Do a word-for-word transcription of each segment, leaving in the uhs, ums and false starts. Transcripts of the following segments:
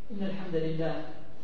إن الحمد لله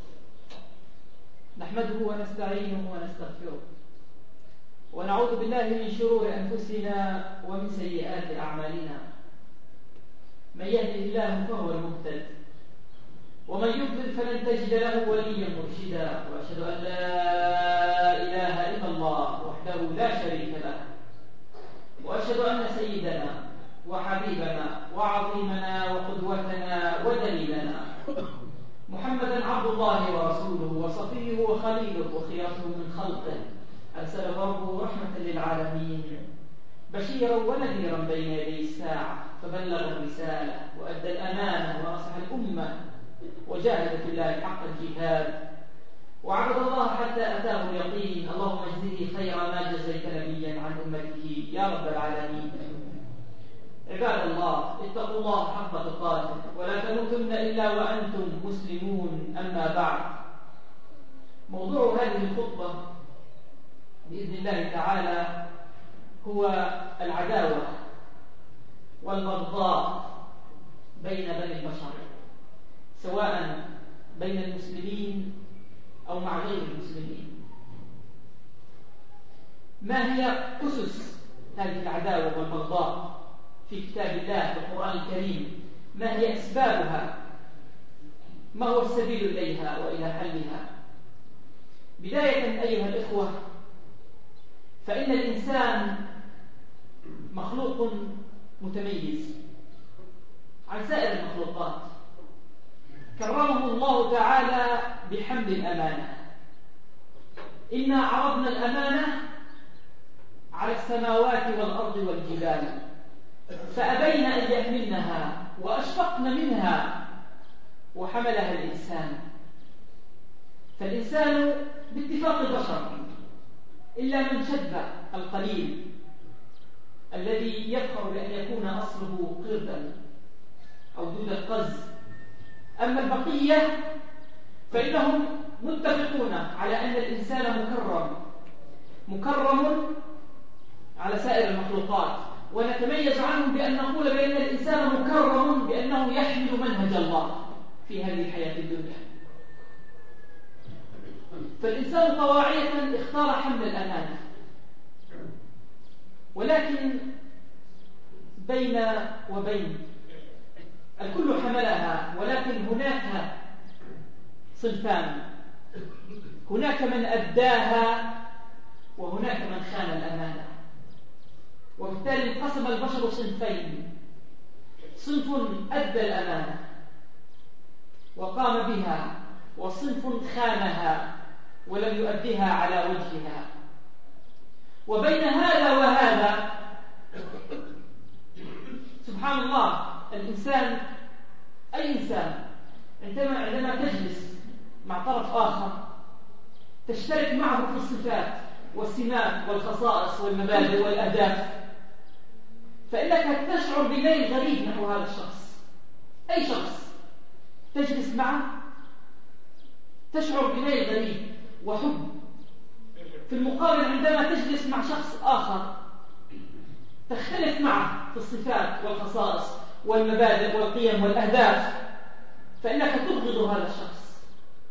نحمده ونستعينه ونستغفره ونعوذ بالله من شرور أنفسنا ومن سيئات أعمالنا. من يهده الله فهو المهتد ومن يضلل فلن تجد له وليا مرشدا. وأشهد أن لا إله إلا الله وحده لا شريك له، وأشهد أن سيدنا وحبيبنا وعظيمنا وقدوتنا ودليلنا محمدا عبد الله ورسوله وصفيه وخليله وخيرته من خلقه، أرسله ربه رحمة للعالمين بشيرا ونذيرا بين يدي الساعة، فبلغ الرسالة وأدى الأمانة ونصح الأمة وجاهد في الله حق الجهاد وعبد الله حتى أتاه اليقين. اللهم اجزه خير ما جزيت نبيا عن أمته يا رب العالمين. عباد الله، اتقوا الله حق تقاته ولا تموتن إلا وأنتم مسلمون. أما بعد، موضوع هذه الخطبة بإذن الله تعالى هو العداوة والبغضاء بين بني البشر، سواء بين المسلمين أو مع غير المسلمين. ما هي أسس هذه العداوة والبغضاء في كتاب الله في القرآن الكريم؟ ما هي أسبابها؟ ما هو السبيل إليها وإلى حلها؟ بداية أيها الإخوة، فإن الإنسان مخلوق متميز عن سائر المخلوقات، كرمه الله تعالى بحمل الأمانة. إنا عرضنا الأمانة على السماوات والأرض والجبال فأبين أن يحملنها وأشفقن منها وحملها الإنسان. فالإنسان باتفاق البشر إلا من شذ القليل الذي يفخر بأن يكون أصله قردا أو دود القز. أما البقية فإنهم متفقون على أن الإنسان مكرم مكرم على سائر المخلوقات، ونتميز عنهم بأن نقول بأن الإنسان مكرم بأنه يحمل منهج الله في هذه الحياة الدنيا. فالإنسان طواعية اختار حمل الأمانة، ولكن بين وبين الكل حملها، ولكن هناك صنفان، هناك من أداها وهناك من خان الأمانة. وبالتالي انقسم البشر صنفين: صنف أدى الأمانة وقام بها، وصنف خانها ولم يؤديها على وجهها. وبين هذا وهذا سبحان الله الإنسان، أي إنسان عندما عندما تجلس مع طرف آخر تشترك معه في الصفات والسمات والخصائص والمبادئ والأهداف، فإنك تشعر بميل غريب نحو هذا الشخص. أي شخص تجلس معه تشعر بميل غريب وحب. في المقابل عندما تجلس مع شخص آخر تختلف معه في الصفات والخصائص والمبادئ والقيم والأهداف، فإنك تبغض هذا الشخص.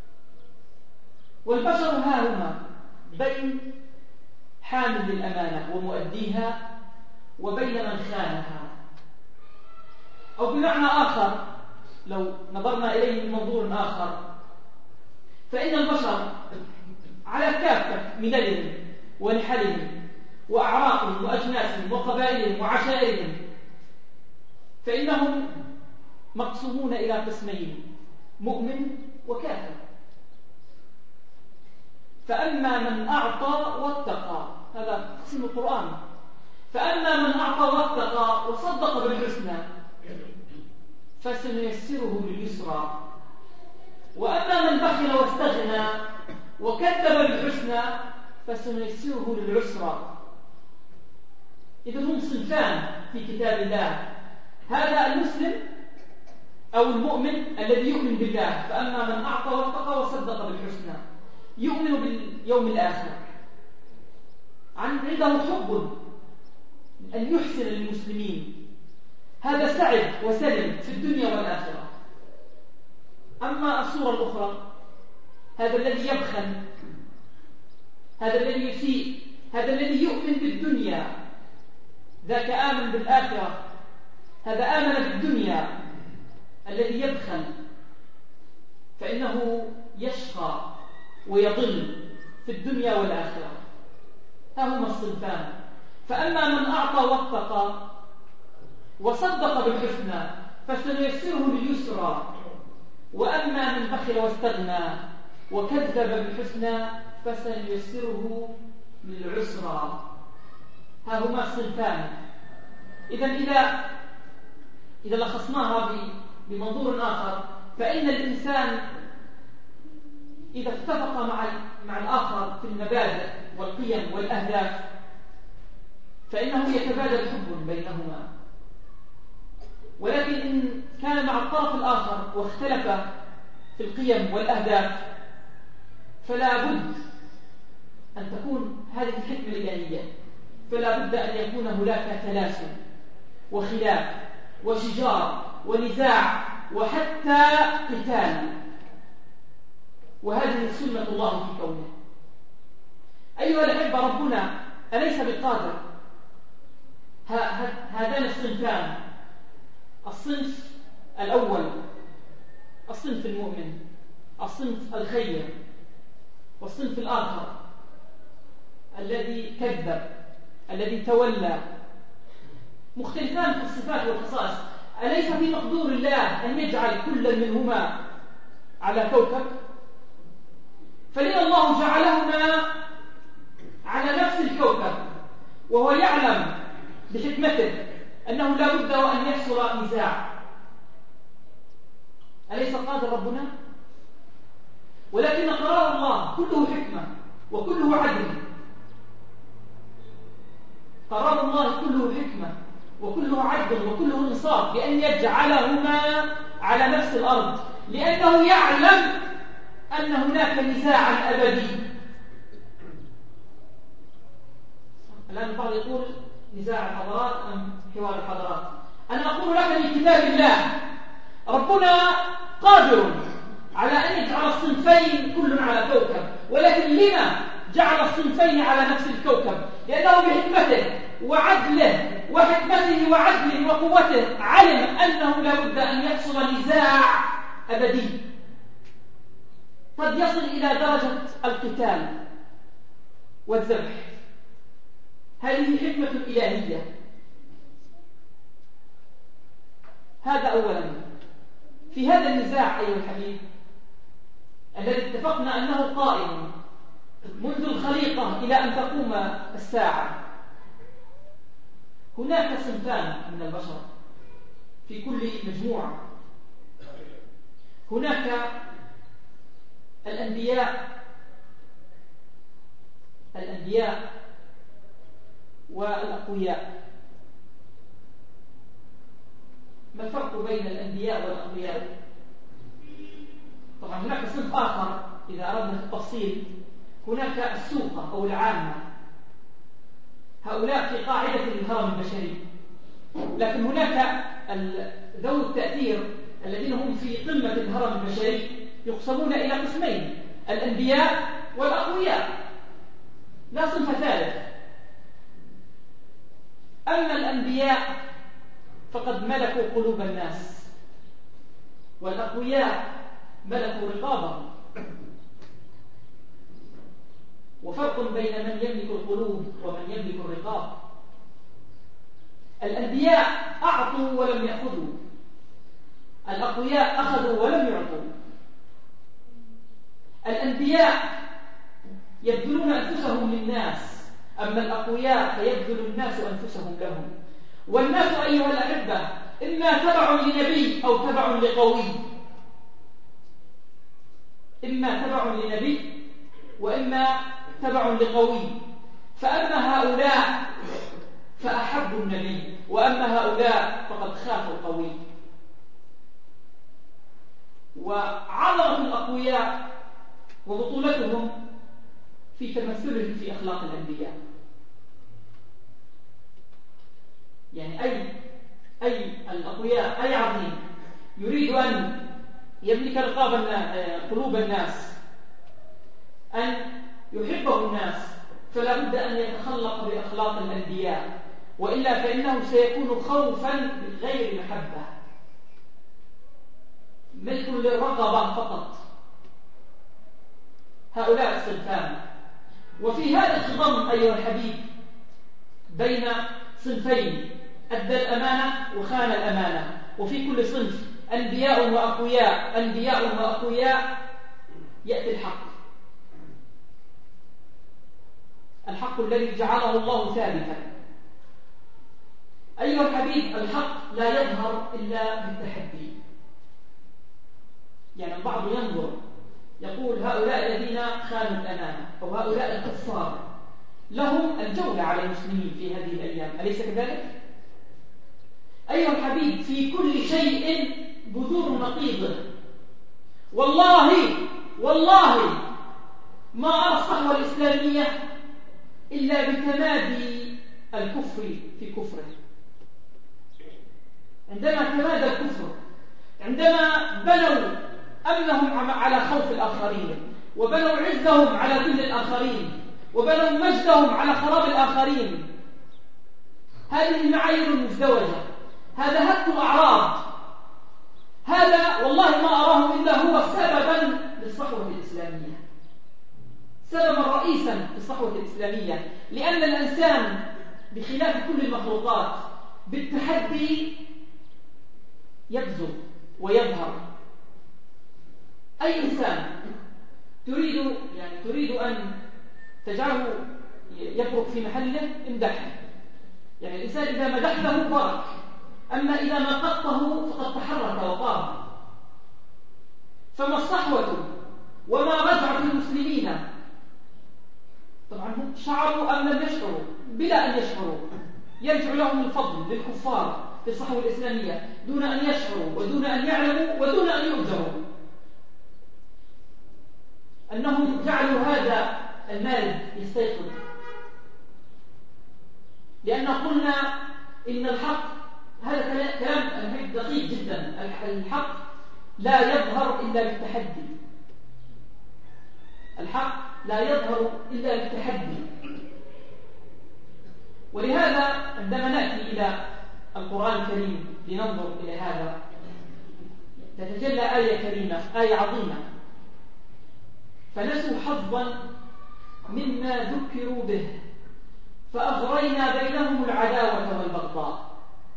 والبشر ها هما بين حامل للأمانة ومؤديها وبين من خانها. أو بمعنى آخر، لو نظرنا إليه من منظور آخر، فإن البشر على كافة مللهم ونحلهم وأعراقهم وأجناسهم وقبائلهم وعشائرهم، فإنهم مقسومون إلى قسمين: مؤمن وكافر. فأما من أعطى واتقى، هذا تقسيم القرآن، فأما من أعطى واتقى وصدق بالحسنى فسنيسره لليسرى، وأما من بخل واستغنى وكذب بالحسنى فسنيسره للعسرى. إذن هم صنفان في كتاب الله: هذا المسلم أو المؤمن الذي يؤمن بالله، فأما من أعطى واتقى وصدق بالحسنى، يؤمن باليوم الآخر، عنده حب أن يحسن للمسلمين، هذا سعد وسلم في الدنيا والآخرة. أما الصورة الأخرى، هذا الذي يبخل، هذا الذي يسيء، هذا الذي يؤمن بالدنيا، ذاك آمن بالآخرة، هذا آمن بالدنيا. الذي يبخل فإنه يشقى ويضل في الدنيا والآخرة. ها هما الصنفان. فأما من أعطى واتقى وصدق بالحسنى فسنيسره لليسرى، وأما من بخل واستغنى وكذب بالحسنى فسنيسره للعسرى. ها هما الصنفان. إذن إذا إذا لخصناها بمنظور آخر، فإن الإنسان إذا اتفق مع مع الآخر في المبادئ والقيم والأهداف فإنه يتبادل حب بينهما. ولكن إن كان مع الطرف الآخر واختلف في القيم والأهداف فلا بد أن تكون هذه الحكمة الإلهية، فلا بد أن يكون هناك تلاسل وخلاف وشجار ونزاع وحتى قتال. وهذه سنة الله في كونه. أيها الأحبة، ربنا أليس بالقادر هذان الصنفان، الصنف الأول الصنف المؤمن، الصنف الخير، والصنف الآخر الذي كذب، الذي تولى، مختلفان في الصفات والخصائص. أليس في مقدور الله أن يجعل كل منهما على كوكب؟ فلما الله جعلهما على نفس الكوكب وهو يعلم بحكمته أنه لا بد وأن يحصل نزاع. أليس قادر ربنا؟ ولكن قرار الله كله حكمة وكله عدل. قرار الله كله حكمة وكله عدل وكله انصاف بأن يجعلهما على نفس الأرض، لأنه يعلم أن هناك نزاعا أبدي. الآن البعض يقول نزاع الحضارات أم حوار الحضارات. أنا أقول لك من كتاب الله ربنا قادر على أن يجعل الصنفين كل على كوكب، ولكن لما جعل الصنفين على نفس الكوكب؟ لأنه بحكمته وعدله وحكمته وعدله وقوته علم أنه لا بد أن يحصل نزاع أبدي قد يصل إلى درجة القتال والذبح. هذه حكمة إلهية. هذا أولا. في هذا النزاع أيها الحبيب الذي اتفقنا أنه قائم منذ الخليقة إلى أن تقوم الساعة، هناك صنفان من البشر في كل مجموعة. هناك الأنبياء الأنبياء والأقوياء. ما الفرق بين الأنبياء والأقوياء؟ طبعا هناك صنف آخر إذا أردنا التفصيل، هناك السوقة أو العامة، هؤلاء في قاعدة الهرم البشري. لكن هناك ذوي التأثير الذين هم في قمة الهرم البشري يقسمون إلى قسمين: الأنبياء والأقوياء، لا صنف ثالث. أما الأنبياء فقد ملكوا قلوب الناس، والأقوياء ملكوا رقابهم. وفرق بين من يملك القلوب ومن يملك الرقاب. الأنبياء أعطوا ولم يأخذوا، الأقوياء أخذوا ولم يعطوا. الأنبياء يبذلون أنفسهم للناس، أما الأقوياء فيبذل الناس أنفسهم لهم. والناس أيها الأحبة إما تبع لنبي أو تبع لقوي، إما تبع لنبي وإما تبع لقوي. فأما هؤلاء فأحبوا النبي، وأما هؤلاء فقد خافوا القوي. وعظمة الأقوياء وبطولتهم في تمثلهم في أخلاق الأنبياء. يعني أي أي الأقوياء أي عظيم يريد أن يملك رقاب قلوب الناس، أن يحبه الناس، فلا بد أن يتخلق بأخلاق الأنبياء، وإلا فإنه سيكون خوفا غير محبة، ملك للرقبة فقط. هؤلاء الصنفان. وفي هذا الخضم أيها الحبيب بين صنفين، أدى الأمانة وخان الأمانة، وفي كل صنف أنبياء وأقوياء، أنبياء وأقوياء، يأتي الحق، الحق الذي جعله الله ثابتا. أيها الحبيب، الحق لا يظهر إلا بالتحدي. يعني البعض ينظر يقول هؤلاء الذين خانوا الأمانة أو هؤلاء الكفار لهم الجولة على المسلمين في هذه الأيام، أليس كذلك؟ أيها الحبيب، في كل شيء بذور نقيض. والله والله ما أرى الصحوة الإسلامية إلا بتمادي الكفر في كفره. عندما تمادى الكفر، عندما بنوا أمنهم على خوف الآخرين، وبنوا عزهم على ذل الآخرين، وبنوا مجدهم على خراب الآخرين، هذه المعايير المزدوجة، هذا هتك الأعراض، هذا والله ما أراه إلا هو سببا للصحوة الإسلامية، سببا رئيسا في الصحوة الإسلامية. لأن الإنسان بخلاف كل المخلوقات بالتحدي يبزغ ويظهر. أي إنسان تريد يعني تريد أن تجعله يبرك في محله، امدحه. يعني الإنسان إذا مدحته برك، أما إذا نقضته فقد تحرك وقام. فما الصحوة وما رجعة المسلمين؟ طبعا هم شعروا أم لم يشعروا؟ بلا أن يشعروا يرجع لهم الفضل للكفار في الصحوة الإسلامية دون أن يشعروا ودون أن يعلموا ودون أن يؤجروا أنهم جعلوا هذا المال يستيقظ. لأن قلنا إن الحق، هذا كلام دقيق جدا، الحق لا يظهر إلا بالتحدي، الحق لا يظهر إلا بالتحدي. ولهذا عندما نأتي إلى القرآن الكريم لننظر إلى هذا، تتجلى آية كريمة، آية عظيمة: فنسوا حظا مما ذكروا به فأغرينا بينهم العداوة والبغضاء.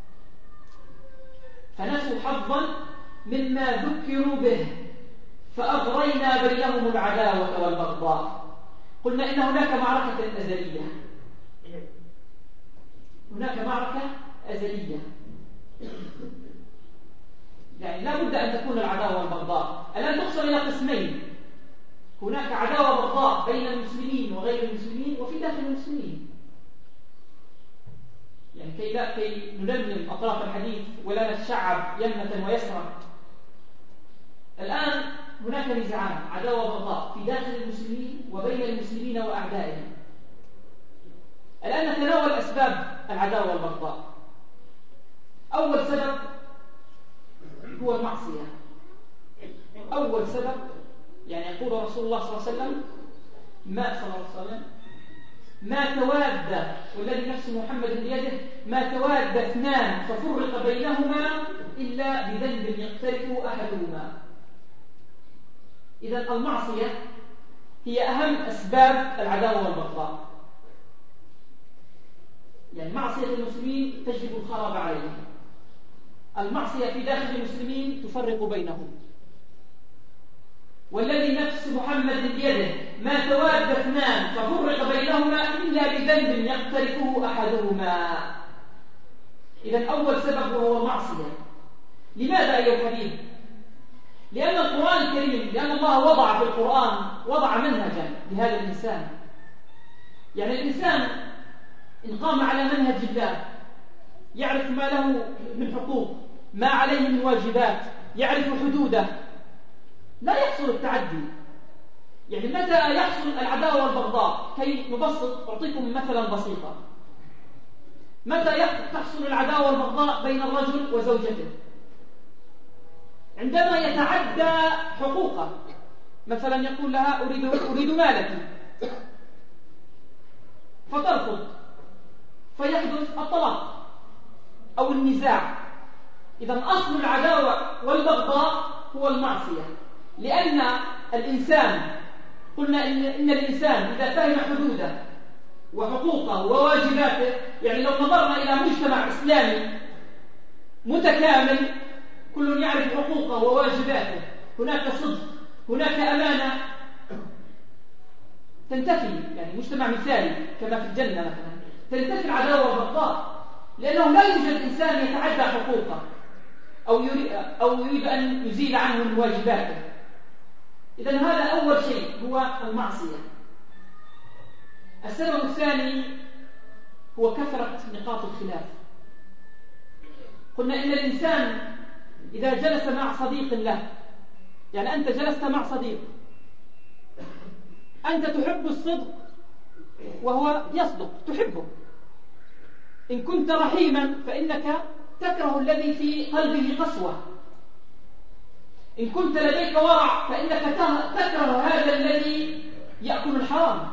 فنسوا حظا مما ذكروا به فأغرينا بينهم العداوة والبغضاء. قلنا إن هناك معركة أزلية، هناك معركة أزلية، يعني لا بد أن تكون العداوة والبغضاء. الآن تقسم إلى قسمين: هناك عداوة وبغضاء بين المسلمين وغير المسلمين وفي داخل المسلمين، يعني كي لا كي نلملم أطراف الحديث ولا نتشعب يمنة ويسرى. الآن هناك نزاعان، عداوة وبغضاء في داخل المسلمين وبين المسلمين وأعدائهم. الآن نتناول أسباب العداوة والبغضاء. أول سبب هو المعصية. أول سبب، يعني يقول رسول الله صلى الله عليه وسلم: ما صلى الله عليه وسلم ما تواد، والذي نفس محمد بيده، ما تواد اثنان ففرق بينهما إلا بذنب يقترف أحدهما. إذن المعصية هي أهم أسباب العداوة والبغضاء. يعني معصية المسلمين تجلب الخراب عليهم، المعصية في داخل المسلمين تفرق بينهم. والذي نفس محمد بيده ما تواد اثنان ففرق بينهما إلا بذنب يقترفه أحدهما. إذن أول سبب هو المعصية. لماذا أيها الحبيب؟ لأن القرآن الكريم، لأن الله وضع في القرآن وضع منهجا لهذا الإنسان. يعني الإنسان إن قام على منهج الله يعرف ما له من حقوق، ما عليه من واجبات، يعرف حدوده، لا يحصل التعدي. يعني متى يحصل العداوة والبغضاء؟ كي نبسط، أعطيكم مثلا بسيطا. متى تحصل العداوة والبغضاء بين الرجل وزوجته؟ عندما يتعدى حقوقه، مثلا يقول لها أريد, أريد مالك فترفض فيحدث الطلاق أو النزاع. إذن أصل العداوة والبغضاء هو المعصية، لأن الإنسان قلنا إن, إن الإنسان إذا فهم حدوده وحقوقه وواجباته، يعني لو نظرنا إلى مجتمع إسلامي متكامل كل يعرف حقوقه وواجباته، هناك صدق، هناك أمانة، تنتفي، يعني مجتمع مثالي كما في الجنة مثلا، تنتفي العداوة والبغضاء، لأنه لا يوجد إنسان يتعدى حقوقه أو يريد, أو يريد أن يزيل عنه من واجباته. إذن هذا أول شيء هو المعصية. السبب الثاني هو كثرة نقاط الخلاف. قلنا إن الإنسان إذا جلس مع صديق له، يعني أنت جلست مع صديق، أنت تحب الصدق وهو يصدق، تحبه. إن كنت رحيما فإنك تكره الذي في قلبه قسوة. إن كنت لديك ورع فإنك تكره هذا الذي يأكل الحرام.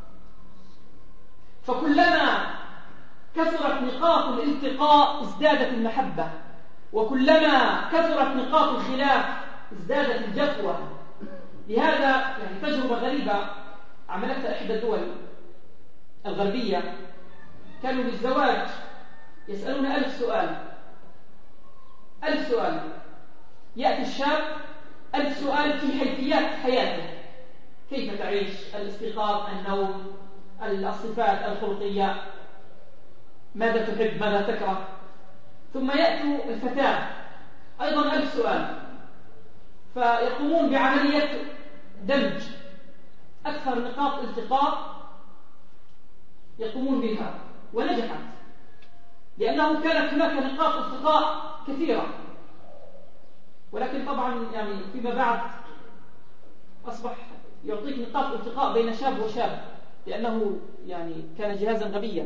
فكلما كثرت نقاط الالتقاء ازدادت المحبة، وكلما كثرت نقاط الخلاف ازدادت الجفوة. لهذا يعني تجربة غريبة عملتها إحدى الدول الغربية، كانوا للزواج يسألون ألف سؤال، ألف سؤال. يأتي الشاب ألف سؤال في حيثيات حياته، كيف تعيش، الاستيقاظ، النوم، الصفات الخلقية، ماذا تحب، ماذا تكره. ثم يأتوا الفتاة أيضا ألف سؤال، فيقومون بعملية دمج أكثر نقاط التقاء يقومون بها، ونجحت، لأنه كانت هناك نقاط التقاء كثيرة. ولكن طبعا يعني فيما بعد أصبح يعطيك نقاط التقاء بين شاب وشاب، لأنه يعني كان جهازا غبيا.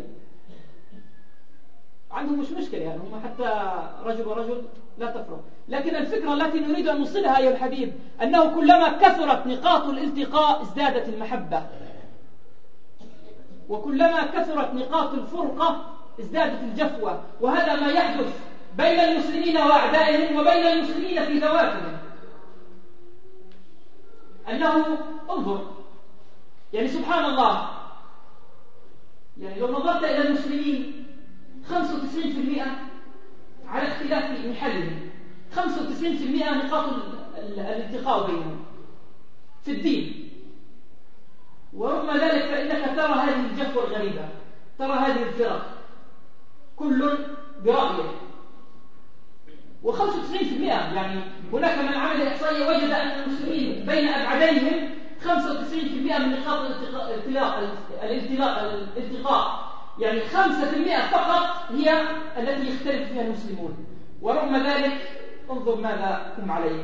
عندهم مش مشكلة، يعني هم حتى رجل ورجل لا تفرق. لكن الفكرة التي نريد أن نوصلها أيها الحبيب أنه كلما كثرت نقاط الالتقاء ازدادت المحبة، وكلما كثرت نقاط الفرقة ازدادت الجفوة. وهذا ما يحدث بين المسلمين وأعدائهم وبين المسلمين في ذواتهم. أنه انظر، يعني سبحان الله، يعني لو نظرت إلى المسلمين خمسة وتسعين بالمئة على اختلاف محلهم، خمسة وتسعين بالمئة نقاط الالتقاء بينهم في الدين. ورغم ذلك فإنك ترى هذه الجفوة الغريبة، ترى هذه الفرق كل برأيه. وخمسة وتسعين بالمئة يعني هناك من عمل إحصائية وجد أن المسلمين بين أبعديهم خمسة وتسعين بالمئة من نقاط الالتقاء الالتقاء يعني خمسة بالمئة فقط هي التي يختلف فيها المسلمون. ورغم ذلك انظر ماذا هم عليه.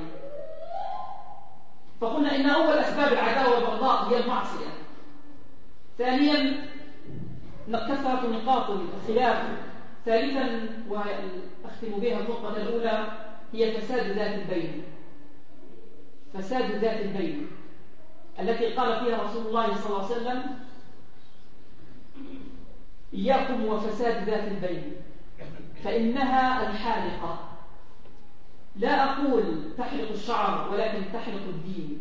فقلنا إن أول أسباب العداوة والبغضاء هي المعصية. ثانيا كثرة نقاط الخلاف. ثالثا وأختم بها النقطة الأولى هي فساد ذات البين. فساد ذات البين التي قال فيها رسول الله صلى الله عليه وسلم: إياكم وفساد ذات البين فإنها الحالقة. لا أقول تحلق الشعر ولكن تحلق الدين.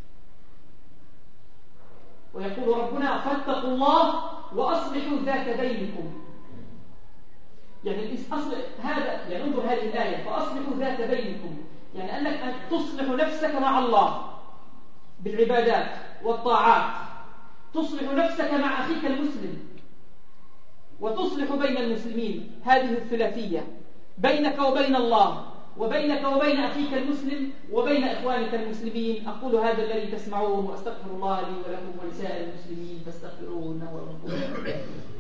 ويقول ربنا: فاتقوا الله وأصلحوا ذات بينكم. يعني أصل هذا، يعني انظر هذه الآية: فأصلحوا ذات بينكم، يعني أنك أن تصلح نفسك مع الله بالعبادات والطاعات، تصلح نفسك مع أخيك المسلم، وتصلح بين المسلمين. هذه الثلاثية بينك وبين الله، وبينك وبين أخيك المسلم، وبين إخوانك المسلمين. أقول هذا الذي تسمعون، وأستغفر الله لي ولكم ولسائر المسلمين فاستغفروه إنه هو الغفور الرحيم.